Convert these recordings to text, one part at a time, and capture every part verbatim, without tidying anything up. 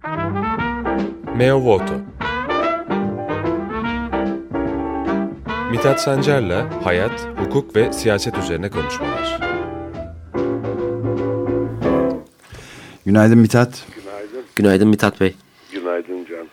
Meo Voto. Mithat Sancar'la hayat, hukuk ve siyaset üzerine konuşmalar. Günaydın Mithat. Günaydın. Günaydın Mithat Bey. Günaydın Can.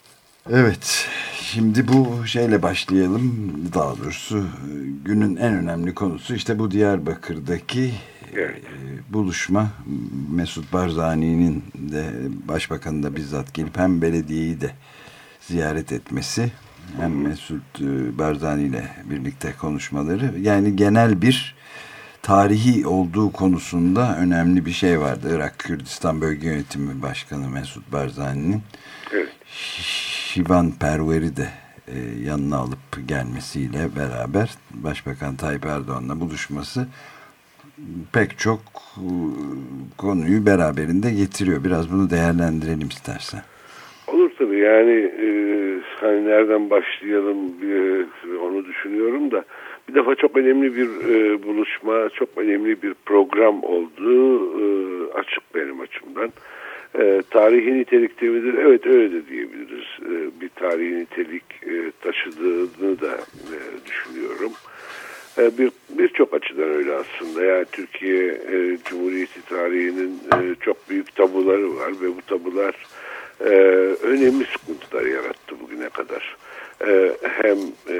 Evet, şimdi bu şeyle başlayalım. Daha doğrusu günün en önemli konusu işte bu Diyarbakır'daki evet. e, buluşma. Mesut Barzani'nin de başbakanın da bizzat gelip hem belediyeyi de ziyaret etmesi, hem Mesut e, Barzani ile birlikte konuşmaları. Yani genel bir tarihi olduğu konusunda önemli bir şey vardı. Irak Kürdistan Bölge Yönetimi Başkanı Mesut Barzani'nin. Evet. Şivan Perver'i de e, yanına alıp gelmesiyle beraber Başbakan Tayyip Erdoğan'la buluşması pek çok e, konuyu beraberinde getiriyor. Biraz bunu değerlendirelim istersen. Olur tabii, yani e, hani nereden başlayalım e, onu düşünüyorum da bir defa çok önemli bir e, buluşma, çok önemli bir program olduğu e, açık benim açımdan. E, tarihi nitelikte midir? Evet, öyle de diyebiliriz. E, bir tarihi nitelik e, taşıdığını da e, düşünüyorum. E, bir birçok açıdan öyle aslında. Yani Türkiye e, Cumhuriyeti tarihinin e, çok büyük tabuları var ve bu tabular e, önemli sıkıntılar yarattı bugüne kadar. E, hem e,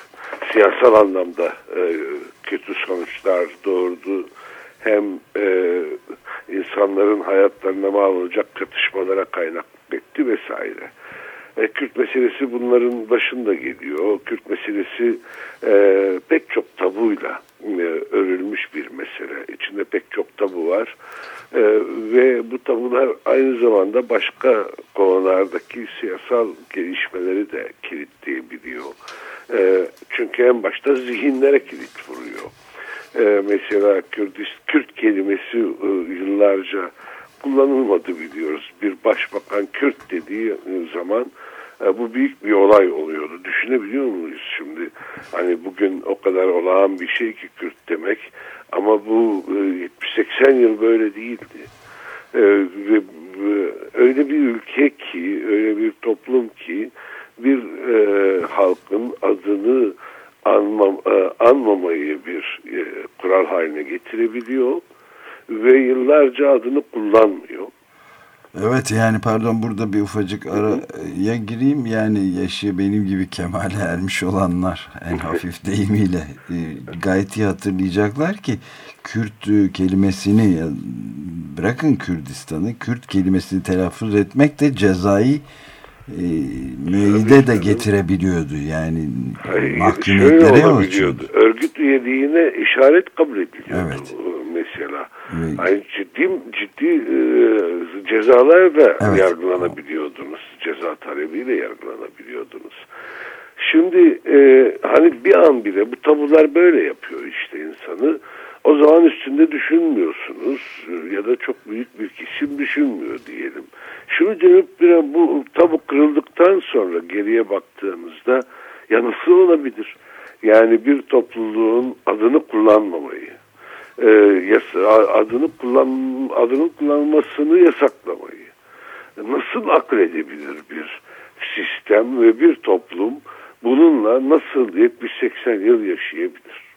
siyasal anlamda e, kötü sonuçlar doğurdu, hem e, insanların hayatlarına mal olacak çatışmalara kaynak etti vesaire. E, Kürt meselesi bunların başında geliyor. Kürt meselesi e, pek çok tabuyla e, örülmüş bir mesele. İçinde pek çok tabu var. E, ve bu tabular aynı zamanda başka konulardaki siyasal gelişmeleri de kilitleyebiliyor. E, çünkü en başta zihinlere kilit vuruyor. Ee, mesela Kürdist, Kürt kelimesi e, yıllarca kullanılmadı biliyoruz. Bir başbakan Kürt dediği zaman e, bu büyük bir olay oluyordu. Düşünebiliyor muyuz şimdi? Hani bugün o kadar olağan bir şey ki Kürt demek, ama bu e, yetmiş seksen yıl böyle değildi. E, ve, ve öyle bir ülke ki, öyle bir toplum ki bir e, halkın adını Anmam, anmamayı bir e, kural haline getirebiliyor ve yıllarca adını kullanmıyor. Evet, yani pardon, burada bir ufacık araya gireyim. Yani yaşı benim gibi kemale ermiş olanlar en hafif deyimiyle e, gayet iyi hatırlayacaklar ki Kürt kelimesini, bırakın Kürdistan'ı, Kürt kelimesini telaffuz etmek de cezai E, müeyyide de getirebiliyordu. Yani mahkumiyetlere yol açıyordu. Örgüt üyeliğine işaret kabul ediliyordu. Evet. Mesela. Evet. Yani ciddi ciddi e, cezalarla evet. yargılanabiliyordunuz. Ceza talebiyle yargılanabiliyordunuz. Şimdi e, hani bir an bile bu tabular böyle yapıyor işte insanı. O zaman üstünde düşünmüyorsunuz ya da çok büyük bir kesim düşünmüyor diyelim. Şunu dönüp bir bu tabu kırıldıktan sonra geriye baktığımızda ya nasıl olabilir? Yani bir topluluğun adını kullanmamayı, e, adını kullan adının kullanılmasını yasaklamayı nasıl akledebilir bir sistem ve bir toplum bununla nasıl yetmiş seksen yıl yaşayabilir?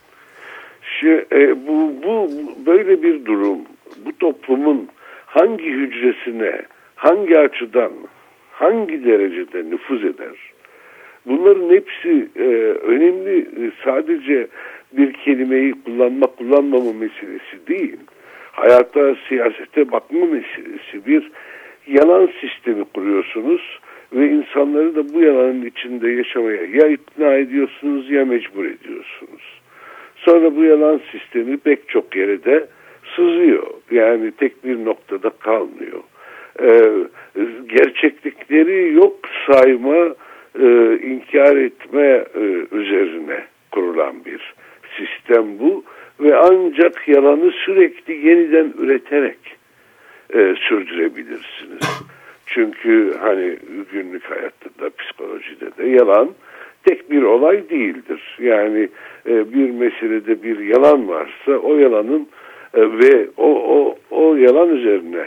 Şey, e, bu, bu böyle bir durum bu toplumun hangi hücresine, hangi açıdan, hangi derecede nüfuz eder? Bunların hepsi e, önemli. Sadece bir kelimeyi kullanma kullanmama meselesi değil. Hayata, siyasete bakma meselesi. Bir yalan sistemi kuruyorsunuz ve insanları da bu yalanın içinde yaşamaya ya ikna ediyorsunuz ya mecbur ediyorsunuz. Sonra bu yalan sistemi pek çok yere de sızıyor. Yani tek bir noktada kalmıyor. Ee, gerçeklikleri yok sayma, e, inkar etme e, üzerine kurulan bir sistem bu. Ve ancak yalanı sürekli yeniden üreterek e, sürdürebilirsiniz. Çünkü hani günlük hayatta da psikolojide de yalan tek bir olay değildir. Yani e, bir meselede bir yalan varsa o yalanın e, ve o, o, o yalan üzerine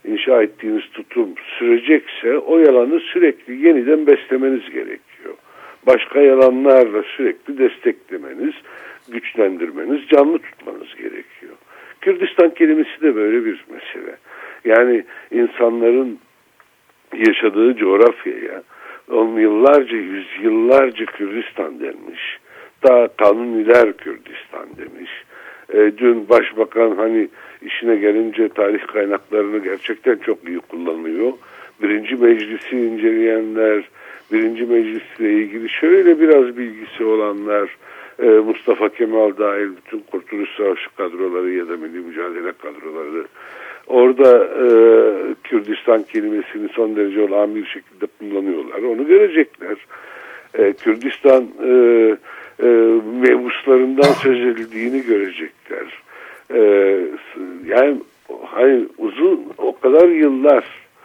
inşa ettiğiniz tutum sürecekse o yalanı sürekli yeniden beslemeniz gerekiyor. Başka yalanlarla sürekli desteklemeniz, güçlendirmeniz, canlı tutmanız gerekiyor. Kürdistan kelimesi de böyle bir mesele. Yani insanların yaşadığı coğrafyaya on yıllarca, yüzyıllarca Kürdistan denmiş. Daha Kanuniler Kürdistan demiş. E, dün Başbakan hani işine gelince tarih kaynaklarını gerçekten çok iyi kullanıyor. Birinci Meclisi inceleyenler, Birinci Meclisle ilgili şöyle biraz bilgisi olanlar, e, Mustafa Kemal dahil bütün Kurtuluş Savaşı kadroları ya da Milli Mücadele kadroları orada e, Kürdistan kelimesini son derece olağan bir şekilde kullanıyorlar. Onu görecekler. E, Kürdistan e, e, mebuslarından söz edildiğini görecekler. E, yani hani uzun o kadar yıllar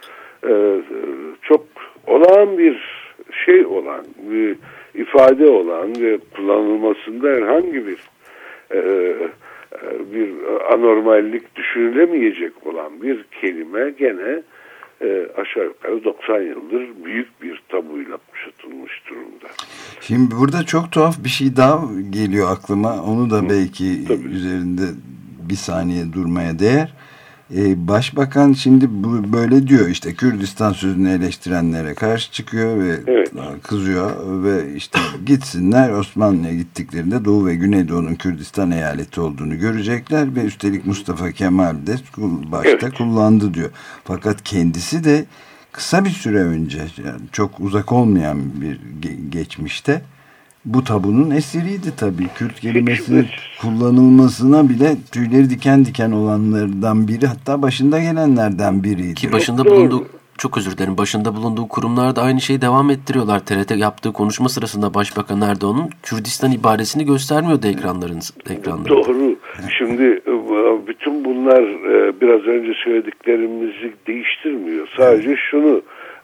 e, çok olağan bir şey olan, bir ifade olan ve kullanılmasında herhangi bir e, bir anormallik düşünülemeyecek olan bir kelime gene e, aşağı yukarı doksan yıldır büyük bir tabuyla kuşatılmış durumda. Şimdi burada çok tuhaf bir şey daha geliyor aklıma. Onu da belki Tabii. üzerinde bir saniye durmaya değer. Ee, Başbakan şimdi bu, böyle diyor işte Kürdistan sözünü eleştirenlere karşı çıkıyor ve evet. kızıyor ve işte gitsinler Osmanlı'ya gittiklerinde Doğu ve Güneydoğu'nun Kürdistan eyaleti olduğunu görecekler ve üstelik Mustafa Kemal de başta evet. kullandı diyor. Fakat kendisi de kısa bir süre önce yani çok uzak olmayan bir geçmişte bu tabunun esiriydi tabii. Kürt kelimesinin kullanılmasına bile tüyleri diken diken olanlardan biri, hatta başında gelenlerden biriydi. Ki başında bulunduğu, çok özür dilerim, başında bulunduğu kurumlar da aynı şeyi devam ettiriyorlar. T R T yaptığı konuşma sırasında Başbakan Erdoğan'ın Kürdistan ibaresini göstermiyordu ekranların, ekranlarında. Doğru. Şimdi bütün bunlar biraz önce söylediklerimizi değiştirmiyor. Sadece şunu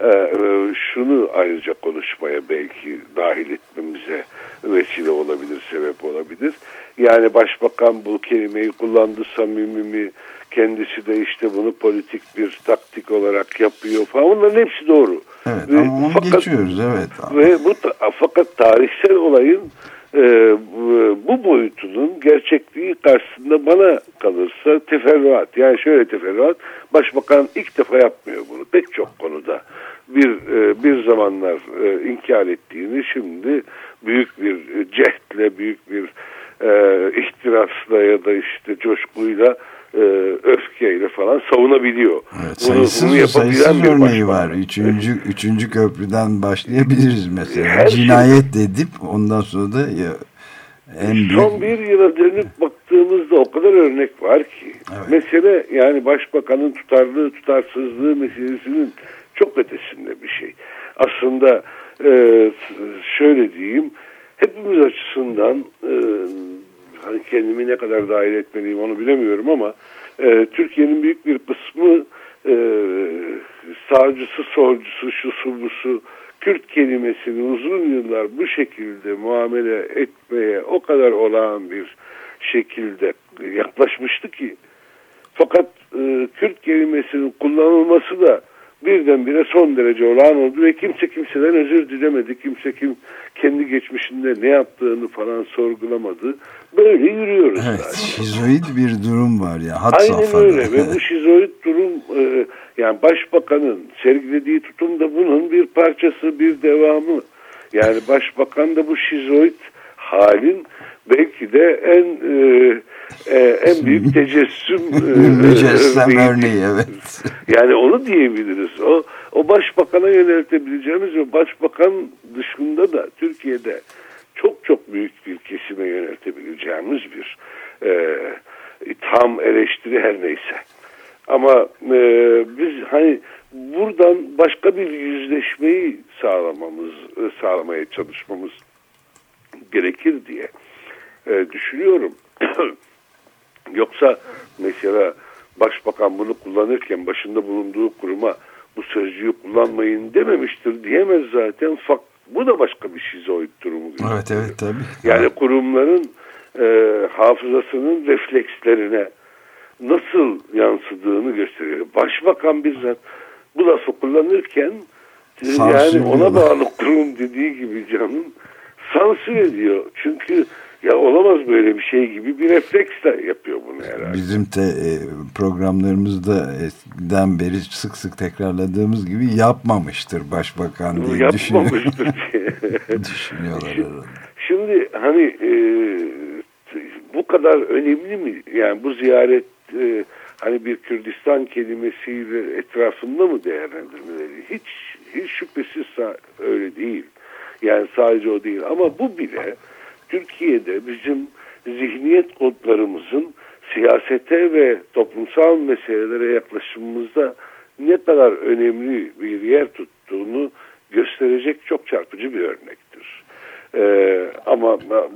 şunu ayrıca konuşmaya belki dahil etmemize vesile olabilir, sebep olabilir. Yani Başbakan bu kelimeyi kullandı, samimi mi, kendisi de işte bunu politik bir taktik olarak yapıyor falan. Bunların hepsi doğru. Evet, ve ama onu fakat, geçiyoruz. Evet. Ve bu fakat tarihsel olayın e, bu boyutunun gerçekliği karşısında bana kalırsa teferruat. Yani şöyle teferruat, Başbakan ilk defa yapmıyor bunu. Pek çok konuda bir e, bir zamanlar e, inkar ettiğini şimdi büyük bir cehdle, büyük bir e, ihtirasla ya da işte coşkuyla, e, öfkeyle falan savunabiliyor. Evet, sayısız, bunu sayısız örneği var. Üçüncü, evet. üçüncü köprüden başlayabiliriz mesela. Her Cinayet şey, edip ondan sonra da ya, en büyük... Son bir yıla dönüp baktığımızda o kadar örnek var ki. Evet. Mesele yani Başbakanın tutarlılığı, tutarsızlığı meselesinin çok ötesinde bir şey. Aslında e, şöyle diyeyim, hepimiz açısından e, hani kendimi ne kadar dahil etmeliyim onu bilemiyorum ama e, Türkiye'nin büyük bir kısmı e, sağcısı, solcusu, şusu, busu, Kürt kelimesini uzun yıllar bu şekilde muamele etmeye o kadar olağan bir şekilde yaklaşmıştı ki, fakat e, Kürt kelimesinin kullanılması da birdenbire son derece olağan oldu ve kimse kimseden özür dilemedi. Kimse kim kendi geçmişinde ne yaptığını falan sorgulamadı. Böyle yürüyoruz. Evet, zaten. şizoid bir durum var ya. Had Aynen safhada. öyle ve bu şizoid durum e, yani Başbakanın sergilediği tutum da bunun bir parçası, bir devamı. Yani Başbakan da bu şizoid halin belki de en e, e, en büyük tecessüm e, mücessem örneği, evet. Yani onu diyebiliriz. O o Başbakan'a yöneltebileceğimiz ve Başbakan dışında da Türkiye'de çok çok büyük bir kesime yöneltebileceğimiz bir e, itham, eleştiri her neyse. Ama e, biz hani buradan başka bir yüzleşmeyi sağlamamız, sağlamaya çalışmamız gerekir diye e, düşünüyorum. Yoksa mesela Başbakan bunu kullanırken başında bulunduğu kuruma bu sözcüğü kullanmayın dememiştir diyemez zaten. Fakat bu da başka bir şizoid durumu. Evet, evet, tabii. Yani kurumların e, hafızasının reflekslerine nasıl yansıdığını gösteriyor. Başbakan bizzat bu lafı kullanırken sansür yani ona bağlı kurum dediği gibi canım sansür ediyor. Çünkü ya olamaz böyle bir şey gibi bir refleksle yapıyor bunu herhalde. Bizim de programlarımızda eskiden beri sık sık tekrarladığımız gibi yapmamıştır başbakan diye yapmamıştır diye düşünüyorlar herhalde. Şimdi hani e, bu kadar önemli mi? Yani bu ziyaret e, hani bir Kürdistan kelimesiyle etrafında mı değerlendirmeleri? Hiç hiç şüphesiz öyle değil. Yani sadece o değil. Ama bu bile Türkiye'de bizim zihniyet kodlarımızın siyasete ve toplumsal meselelere yaklaşımımızda ne kadar önemli bir yer tuttuğunu gösterecek çok çarpıcı bir örnektir. Ee, ama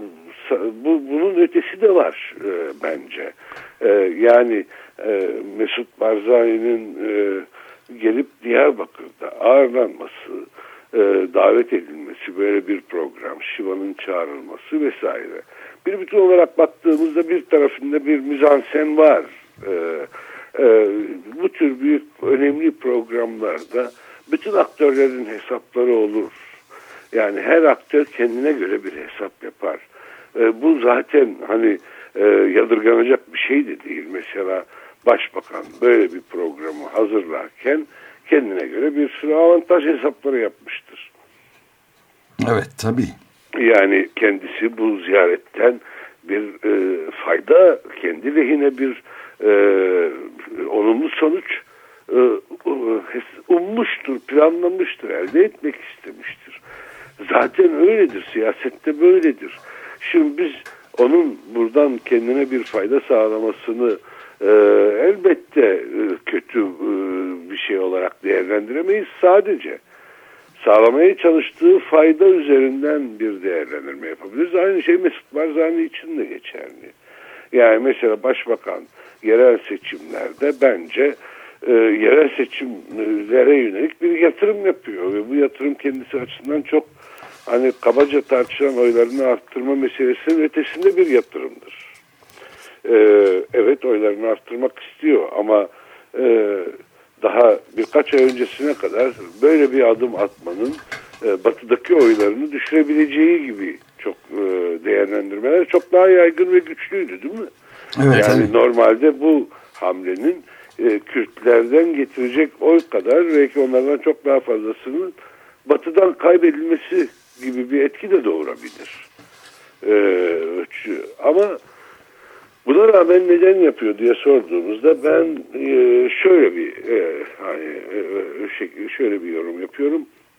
bu, bunun ötesi de var e, bence. E, yani e, Mesut Barzani'nin e, gelip Diyarbakır'da ağırlanması, e, davet edilmesi, böyle bir program, Şiva'nın çağrılması vesaire. Bir bütün olarak baktığımızda bir tarafında bir mizansen var. E, e, bu tür büyük önemli programlarda bütün aktörlerin hesapları olur. Yani her aktör kendine göre bir hesap yapar. E, bu zaten hani e, yadırganacak bir şey de değil. Mesela Başbakan böyle bir programı hazırlarken kendine göre bir sürü avantaj hesapları yapmıştır. Evet, tabii. Yani kendisi bu ziyaretten bir e, fayda, kendi lehine bir e, olumlu sonuç e, ummuştur, planlamıştır, elde etmek istemiştir. Zaten öyledir, siyasette böyledir. Şimdi biz onun buradan kendine bir fayda sağlamasını e, elbette e, kötü e, bir şey olarak değerlendiremeyiz. Sadece sağlamaya çalıştığı fayda üzerinden bir değerlendirme yapabiliriz. Aynı şey Mesut Barzani için de geçerli. Yani mesela Başbakan yerel seçimlerde bence e, yerel seçimlere yönelik bir yatırım yapıyor ve bu yatırım kendisi açısından çok hani kabaca tartışılan oylarını arttırma meselesinin ötesinde bir yatırımdır. Ee, evet oylarını arttırmak istiyor ama e, daha birkaç ay öncesine kadar böyle bir adım atmanın e, batıdaki oylarını düşürebileceği gibi çok e, değerlendirmeler çok daha yaygın ve güçlüydü değil mi? Evet, yani evet. Normalde bu hamlenin e, Kürtlerden getirecek oy kadar belki onlardan çok daha fazlasının batıdan kaybedilmesi gibi bir etki de doğurabilir. Ee, ama buna rağmen neden yapıyor diye sorduğumuzda ben e, şöyle bir e, hani e, şöyle bir yorum yapıyorum.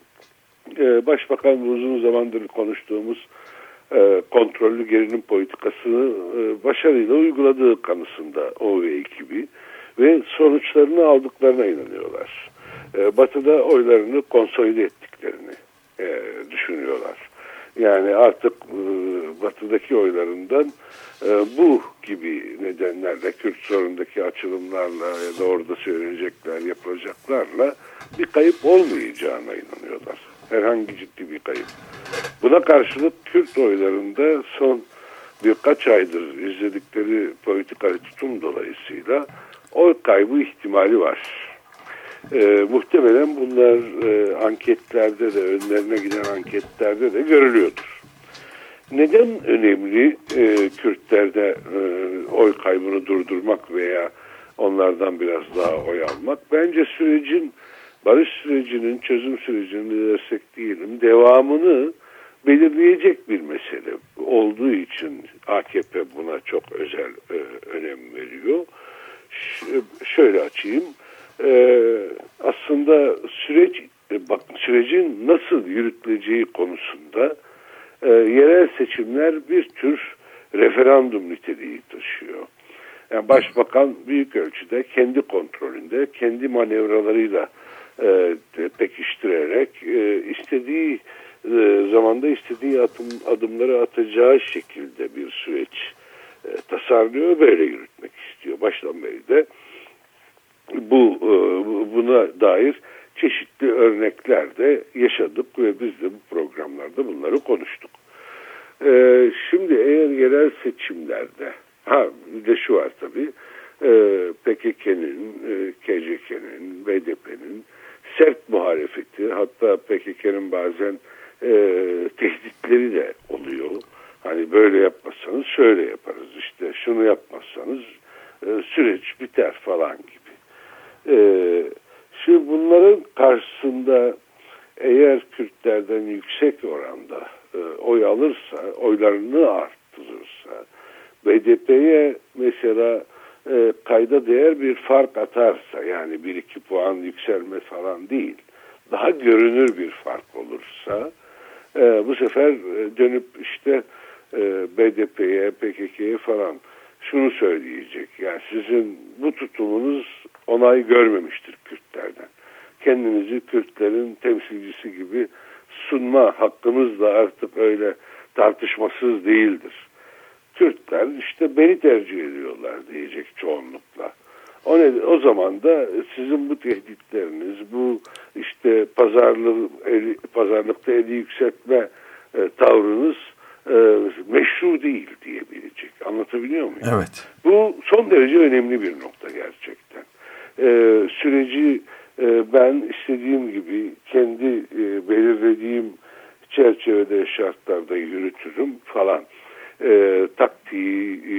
E, Başbakan uzun zamandır konuştuğumuz e, kontrollü gerilim politikasını e, başarıyla uyguladığı kanısında o ve ekibi ve sonuçlarını aldıklarına inanıyorlar. E, Batı'da oylarını konsolide ettiklerini e, düşünüyorlar. Yani artık e, Batı'daki oylarından e, bu gibi nedenlerle, Kürt sorundaki açılımlarla ya da orada söylenecekler, yapılacaklarla bir kayıp olmayacağına inanıyorlar. Herhangi ciddi bir kayıp. Buna karşılık Kürt oylarında son birkaç aydır izledikleri politikayı tutum dolayısıyla oy kaybı ihtimali var. E, muhtemelen bunlar e, anketlerde de, önlerine giden anketlerde de görülüyordur. Neden önemli e, Kürtlerde e, oy kaybını durdurmak veya onlardan biraz daha oy almak? Bence sürecin, barış sürecinin, çözüm sürecinin dersek diyelim, devamını belirleyecek bir mesele olduğu için A K P buna çok özel e, önem veriyor. Ş- şöyle açayım. Ee, aslında süreç bak sürecin nasıl yürütüleceği konusunda e, yerel seçimler bir tür referandum niteliği taşıyor. Yani Başbakan büyük ölçüde kendi kontrolünde, kendi manevralarıyla e, pekiştirerek e, istediği e, zamanda istediği adım, adımları atacağı şekilde bir süreç e, tasarlıyor, böyle yürütmek istiyor. Baştan beri de Bu buna dair çeşitli örnekler de yaşadık ve biz de bu programlarda bunları konuştuk. Ee, şimdi eğer yerel seçimlerde, ha bir de şu var tabii, P K K'nin, K C K'nin, B D P'nin sert muhalefeti, hatta P K K'nin bazen e, tehditleri de oluyor. Hani böyle yapmazsanız şöyle yaparız, işte şunu yapmazsanız e, süreç biter falan gibi. E, şimdi bunların karşısında eğer Kürtlerden yüksek oranda e, oy alırsa, oylarını arttırırsa, B D P'ye mesela e, kayda değer bir fark atarsa, yani bir iki puan yükselme falan değil, daha görünür bir fark olursa, e, bu sefer dönüp işte e, B D P'ye, P K K'ye falan şunu söyleyecek: yani sizin bu tutumunuz onay görmemiştir Kürtlerden. Kendinizi Kürtlerin temsilcisi gibi sunma hakkınız da artık öyle tartışmasız değildir. Kürtler işte beni tercih ediyorlar diyecek çoğunlukla. O, ne, o zaman da sizin bu tehditleriniz, bu işte pazarlık, eli, pazarlıkta eli yükseltme e, tavrınız e, meşru değil diyebilecek. Anlatabiliyor muyum? Evet. Bu son derece önemli bir nokta gerçekten. E, süreci e, ben istediğim gibi kendi e, belirlediğim çerçevede, şartlarda yürütürüm falan. E, taktiği e,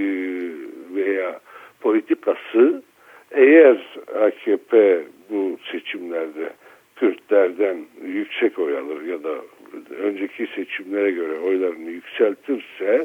veya politikası, eğer A K P bu seçimlerde Kürtlerden yüksek oy alır ya da önceki seçimlere göre oylarını yükseltirse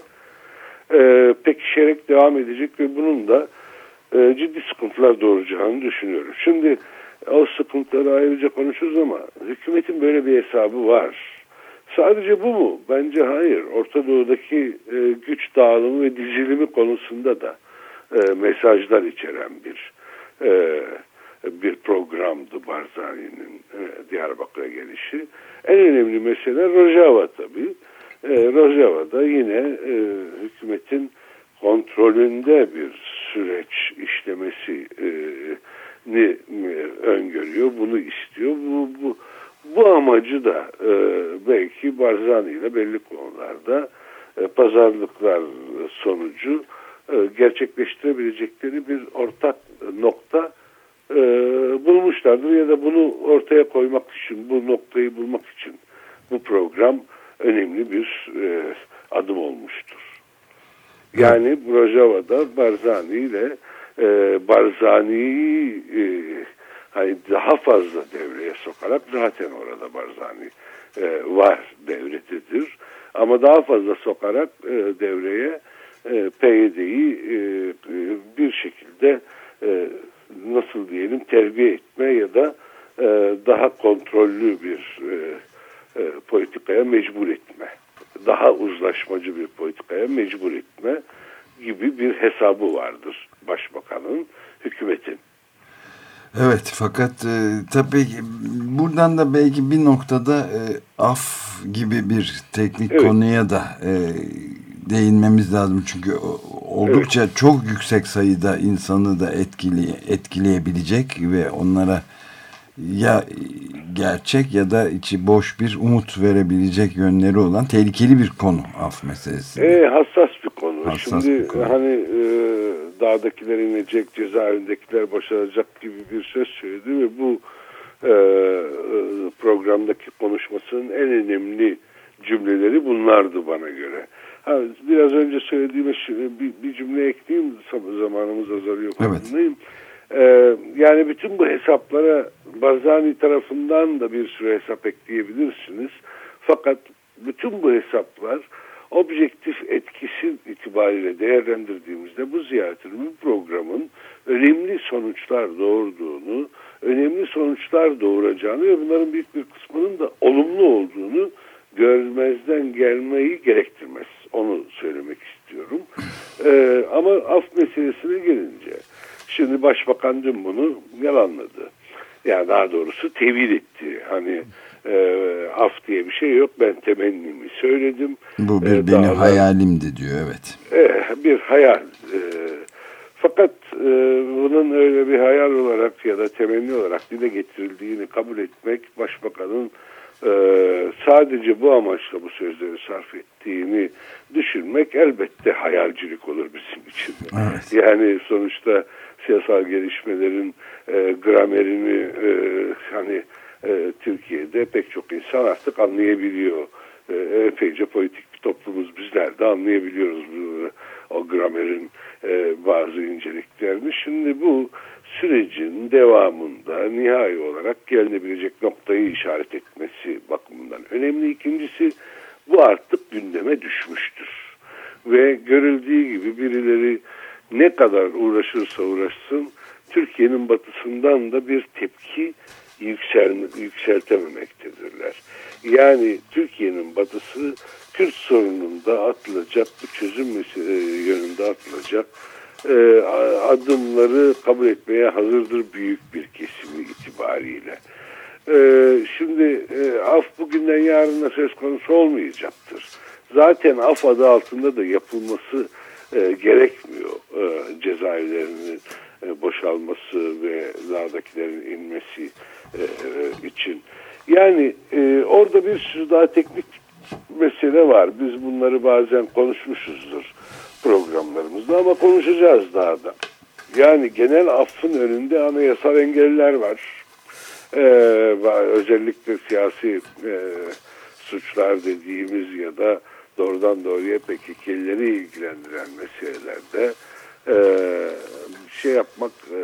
e, pekişerek devam edecek ve bunun da e, ciddi sıkıntılar doğuracağını düşünüyorum. Şimdi o sıkıntıları ayrıca konuşuruz ama hükümetin böyle bir hesabı var. Sadece bu mu? Bence hayır. Orta Doğu'daki e, güç dağılımı ve dizilimi konusunda da e, mesajlar içeren bir e, bir programdı Barzani'nin e, Diyarbakır'a gelişi. En önemli mesele Rojava tabii. E, Rojava'da yine e, hükümetin kontrolünde bir süreç işlemesi e, ni e, öngörüyor. Bunu istiyor. Bu bu Bu amacı da e, belki Barzani ile belli konularda e, pazarlıklar sonucu e, gerçekleştirebilecekleri bir ortak nokta e, bulmuşlardır ya da bunu ortaya koymak için, bu noktayı bulmak için bu program önemli bir e, adım olmuştur. Yani Rojava'da Barzani ile e, Barzani'yi e, hani daha fazla devreye sokarak, zaten orada Barzani e, var, devletedir. Ama daha fazla sokarak e, devreye e, P Y D'yi e, bir şekilde e, nasıl diyelim terbiye etme ya da e, daha kontrollü bir e, e, politikaya mecbur etme. Daha uzlaşmacı bir politikaya mecbur etme gibi bir hesabı vardır Başbakanın, hükümetin. Evet, fakat e, tabii buradan da belki bir noktada e, af gibi bir teknik evet. konuya da e, değinmemiz lazım. Çünkü oldukça evet. çok yüksek sayıda insanı da etkili, etkileyebilecek ve onlara ya gerçek ya da içi boş bir umut verebilecek yönleri olan tehlikeli bir konu af meselesi. E, hassas bir konu. Hassas Şimdi bir konu. hani e, dağdakiler inecek, cezaevindekiler başaracak gibi bir söz söyledi ve bu e, programdaki konuşmasının en önemli cümleleri bunlardı bana göre. Ha, biraz önce söylediğime bir, bir cümle ekleyeyim, zamanımız azalıyor. Evet. Ee, yani bütün bu hesaplara Barzani tarafından da bir sürü hesap ekleyebilirsiniz. Fakat bütün bu hesaplar objektif etkisi itibariyle değerlendirdiğimizde bu ziyaretin, bu programın önemli sonuçlar doğurduğunu, önemli sonuçlar doğuracağını ve bunların büyük bir kısmının da olumlu olduğunu görmezden gelmeyi gerektirmez. Onu söylemek istiyorum. Ee, ama af meselesine gelince, şimdi Başbakan dün bunu yalanladı. Yani daha doğrusu tevil etti. Hani e, af diye bir şey yok. Ben temennimi söyledim. Bu bir ee, benim daha hayalimdi diyor, evet. E, bir hayal. E, fakat e, bunun öyle bir hayal olarak ya da temenni olarak dile getirildiğini kabul etmek, Başbakanın e, sadece bu amaçla bu sözleri sarf ettiğini düşünmek elbette hayalcilik olur bizim için. Evet. Yani sonuçta siyasal gelişmelerin e, gramerini e, hani e, Türkiye'de pek çok insan artık anlayabiliyor. E, epeyce politik bir toplumuz, bizler de anlayabiliyoruz bu, o gramerin e, bazı inceliklerini. Şimdi bu sürecin devamında nihai olarak gelinebilecek noktayı işaret etmesi bakımından önemli. İkincisi, bu artık gündeme düşmüştür. Ve görüldüğü gibi birileri ne kadar uğraşırsa uğraşsın Türkiye'nin batısından da bir tepki yüksel, yükseltememektedirler. Yani Türkiye'nin batısı Kürt sorununda atılacak, bu çözüm yönünde atılacak e, adımları kabul etmeye hazırdır büyük bir kesimi itibariyle. E, şimdi e, af bugünden yarına söz konusu olmayacaktır. Zaten af adı altında da yapılması e, gerekmiyor. E, cezaevlerinin e, boşalması ve dağdakilerin inmesi e, e, için. Yani e, orada bir sürü daha teknik mesele var. Biz bunları bazen konuşmuşuzdur programlarımızda ama konuşacağız daha da. Yani genel affın önünde anayasal engeller var. Ee, özellikle siyasi e, suçlar dediğimiz ya da doğrudan doğruya P K K'lileri ilgilendiren meselelerde e, şey yapmak e,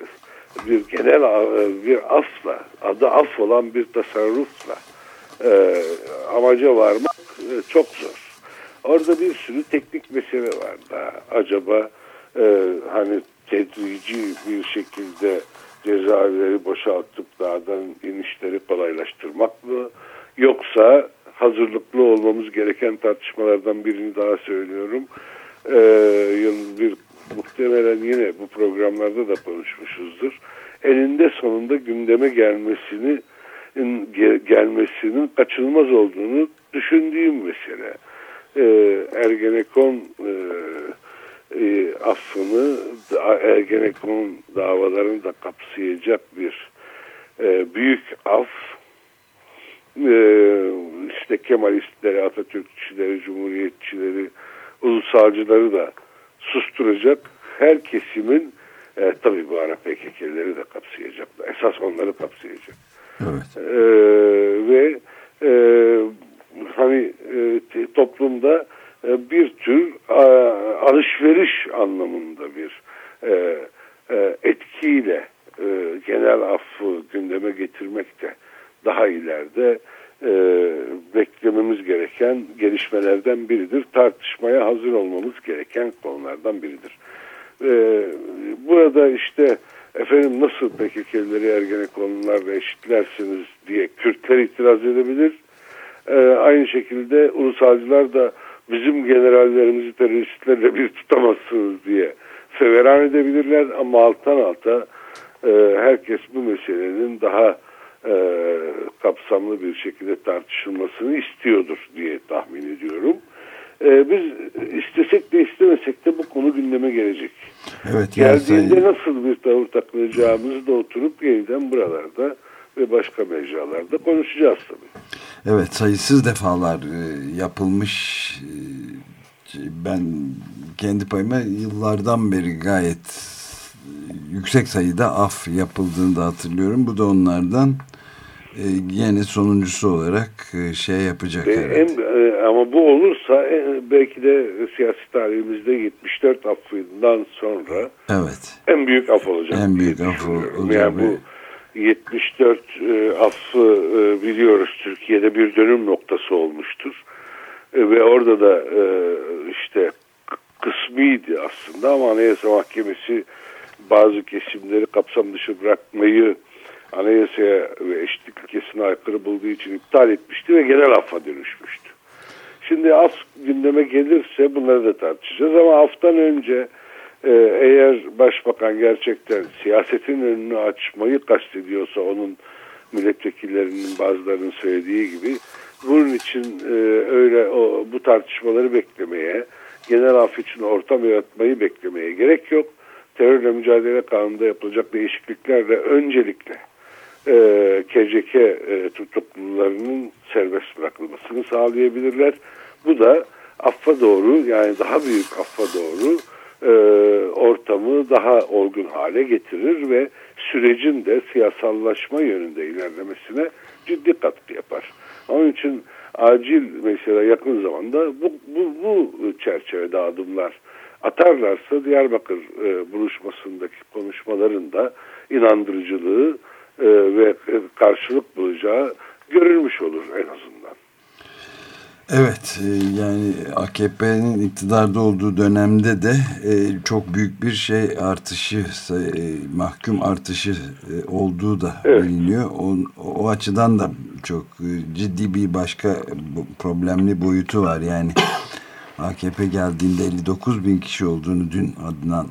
bir genel bir afla, adı af olan bir tasarrufla e, amaca varmak e, çok zor. Orada bir sürü teknik mesele var daha. Acaba e, hani tedrici bir şekilde cezaevleri boşaltıp dağdan inişleri kolaylaştırmak mı? Yoksa hazırlıklı olmamız gereken tartışmalardan birini daha söylüyorum. Ee, bir muhtemelen yine bu programlarda da konuşmuşuzdur. Eninde sonunda gündeme gelmesini gelmesinin kaçınılmaz olduğunu düşündüğüm mesele. Ee, Ergenekon e, e, affını, Ergenekon davalarını da kapsayacak bir e, büyük af, e, işte Kemalistleri, Atatürkçüleri, Cumhuriyetçileri, ulusalcıları da susturacak her kesimin e, tabii bu ara P K K'lileri de kapsayacak. Esas onları kapsayacak. Evet. E, ve e, hani e, toplumda e, bir tür a, alışveriş anlamında bir e, e, etkiyle e, genel affı gündeme getirmek de daha ileride e, beklememiz gereken gelişmelerden biridir. Tartışmaya hazır olmamız gereken konulardan biridir. E, burada işte efendim nasıl P K K'lileri Ergenekonlularla eşitlersiniz diye Kürtler itiraz edebilir. E, aynı şekilde ulusalcılar da bizim generallerimizi teröristlerle bir tutamazsınız diye feveran edebilirler ama alttan alta e, herkes bu meselenin daha e, kapsamlı bir şekilde tartışılmasını istiyordur diye tahmin ediyorum. E, biz istesek de istemesek de bu konu gündeme gelecek. Evet, geldiğinde yani... nasıl bir tavır takılacağımızı da oturup yeniden buralarda ve başka mecralarda konuşacağız tabii. Evet, sayısız defalar yapılmış. Ben kendi payıma yıllardan beri gayet yüksek sayıda af yapıldığını da hatırlıyorum. Bu da onlardan yine sonuncusu olarak şey yapacak. E, en, e, ama bu olursa e, belki de siyasi tarihimizde yetmiş dört affından sonra evet. en büyük af olacak. En büyük af olacak. Yani bu yetmiş dört e, affı e, biliyoruz Türkiye'de bir dönüm noktası olmuştur. E, ve orada da e, işte kısmiydi aslında ama Anayasa Mahkemesi bazı kesimleri kapsam dışı bırakmayı anayasaya ve eşitlik ilkesine aykırı bulduğu için iptal etmişti ve genel affa dönüşmüştü. Şimdi af gündeme gelirse bunları da tartışacağız ama aftan önce e, eğer başbakan gerçekten siyasetin önünü açmayı kastediyorsa onun milletvekillerinin bazılarının söylediği gibi bunun için e, öyle o, bu tartışmaları beklemeye, genel af için ortam yaratmayı beklemeye gerek yok. Terörle mücadele kanununda yapılacak değişikliklerle öncelikle e, K C K e, tutuklularının serbest bırakılmasını sağlayabilirler. Bu da affa doğru yani daha büyük affa doğru e, ortamı daha olgun hale getirir ve sürecin de siyasallaşma yönünde ilerlemesine ciddi katkı yapar. Onun için acil mesela yakın zamanda bu, bu, bu çerçevede adımlar atarlarsa Diyarbakır e, buluşmasındaki konuşmaların da inandırıcılığı e, ve karşılık bulacağı görülmüş olur en azından. Evet, yani A K P'nin iktidarda olduğu dönemde de çok büyük bir şey artışı, mahkum artışı olduğu da evet. biliniyor. O, o açıdan da çok ciddi bir başka problemli boyutu var. Yani A K P geldiğinde elli dokuz bin kişi olduğunu dün Adnan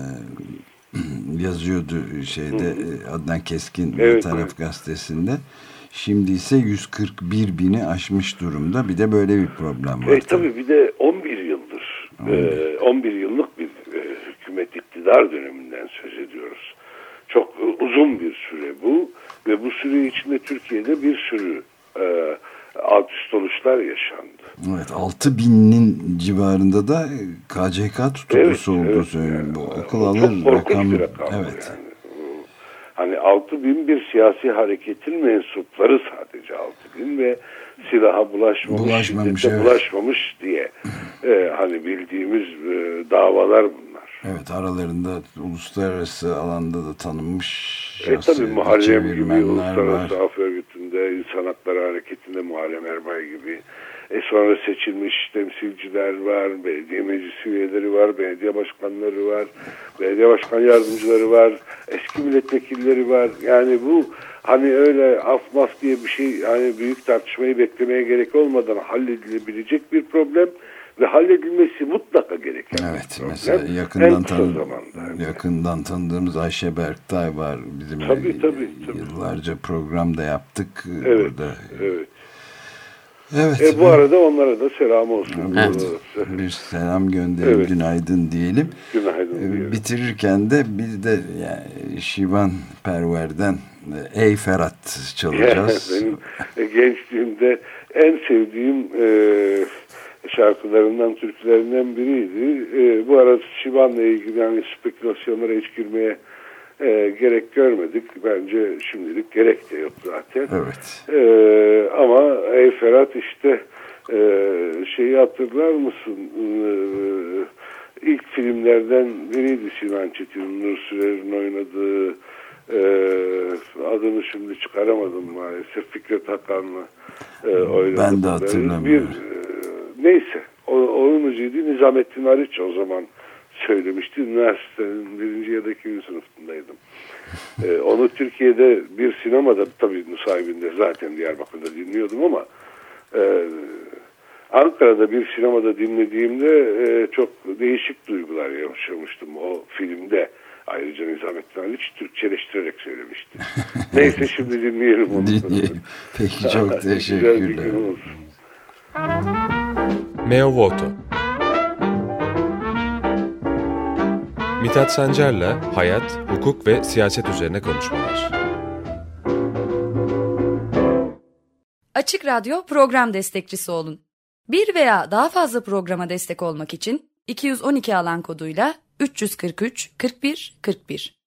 yazıyordu şeyde, Adnan Keskin evet, Taraf evet. gazetesinde. Şimdi ise yüz kırk bir bini aşmış durumda. Bir de böyle bir problem var. E, tabii bir de on bir yıldır, e, on bir yıllık bir e, hükümet iktidar döneminden söz ediyoruz. Çok e, uzun bir süre bu ve bu süre içinde Türkiye'de bir sürü e, alt üst oluşlar yaşandı. Evet, altı binin civarında da K C K tutuklusu evet, olduğu evet, söyleniyor. Yani, bu akıl alır rakam. Bir rakam evet. Yani. Hani altı bin bir siyasi hareketin mensupları sadece altı bin ve silaha bulaşmamış, bulaşmamış, şiddete evet. bulaşmamış diye e, hani bildiğimiz e, davalar bunlar. Evet, aralarında uluslararası alanda da tanınmış e, tabii Muharrem gibi var. Uluslararası Af Örgütü'nde, İnsan Hakları Hareketi'nde Muharrem Erbay gibi. E sonra seçilmiş temsilciler var, belediye meclisi üyeleri var, belediye başkanları var, belediye başkan yardımcıları var, eski milletvekilleri var. Yani bu hani öyle af maf diye bir şey, yani büyük tartışmayı beklemeye gerek olmadan halledilebilecek bir problem ve halledilmesi mutlaka gereken evet, bir problem. Mesela yakından, tanı yakından tanıdığımız Ayşe Berktay var. Bizim tabii, tabii, tabii. yıllarca programda yaptık evet, burada. Evet. Evet. E, bu arada onlara da selam olsun. Evet. Bir selam gönderelim, evet. Günaydın diyelim. Günaydın diyelim. Bitirirken de bir de yani Şivan Perver'den Ey Ferhat çalacağız. Benim gençliğimde en sevdiğim e, şarkılarından, türkülerinden biriydi. E, bu arada Şivan'la ilgili yani spekülasyonlara hiç girmeye E, gerek görmedik. Bence şimdilik gerek de yok zaten. Evet. E, ama Ey Ferhat işte e, şeyi hatırlar mısın? E, ilk filmlerden biriydi Sinan Çetin, Nur Sürer'in oynadığı e, adını şimdi çıkaramadım maalesef. Fikret Hakan'la e, oynadığı. Ben de hatırlamıyorum. Bir, e, neyse. O, onun müziğiydi. Nizamettin Hariç o zaman söylemişti. Üniversitenin birinci ya da ikinci sınıfındaydım. Ee, onu Türkiye'de bir sinemada tabii sahibinde zaten Diyarbakır'da dinliyordum ama e, Ankara'da bir sinemada dinlediğimde e, çok değişik duygular yaşamıştım o filmde. Ayrıca Nizamettin Haliç Türkçeleştirerek söylemişti. Neyse şimdi dinleyelim onu. Dinleyelim. Peki çok teşekkürler. Meo Voto Mithat Sancar'la hayat, hukuk ve siyaset üzerine konuşmalar. Açık Radyo program destekçisi olun. Bir veya daha fazla programa destek olmak için iki yüz on iki alan koduyla üç yüz kırk üç kırk bir kırk bir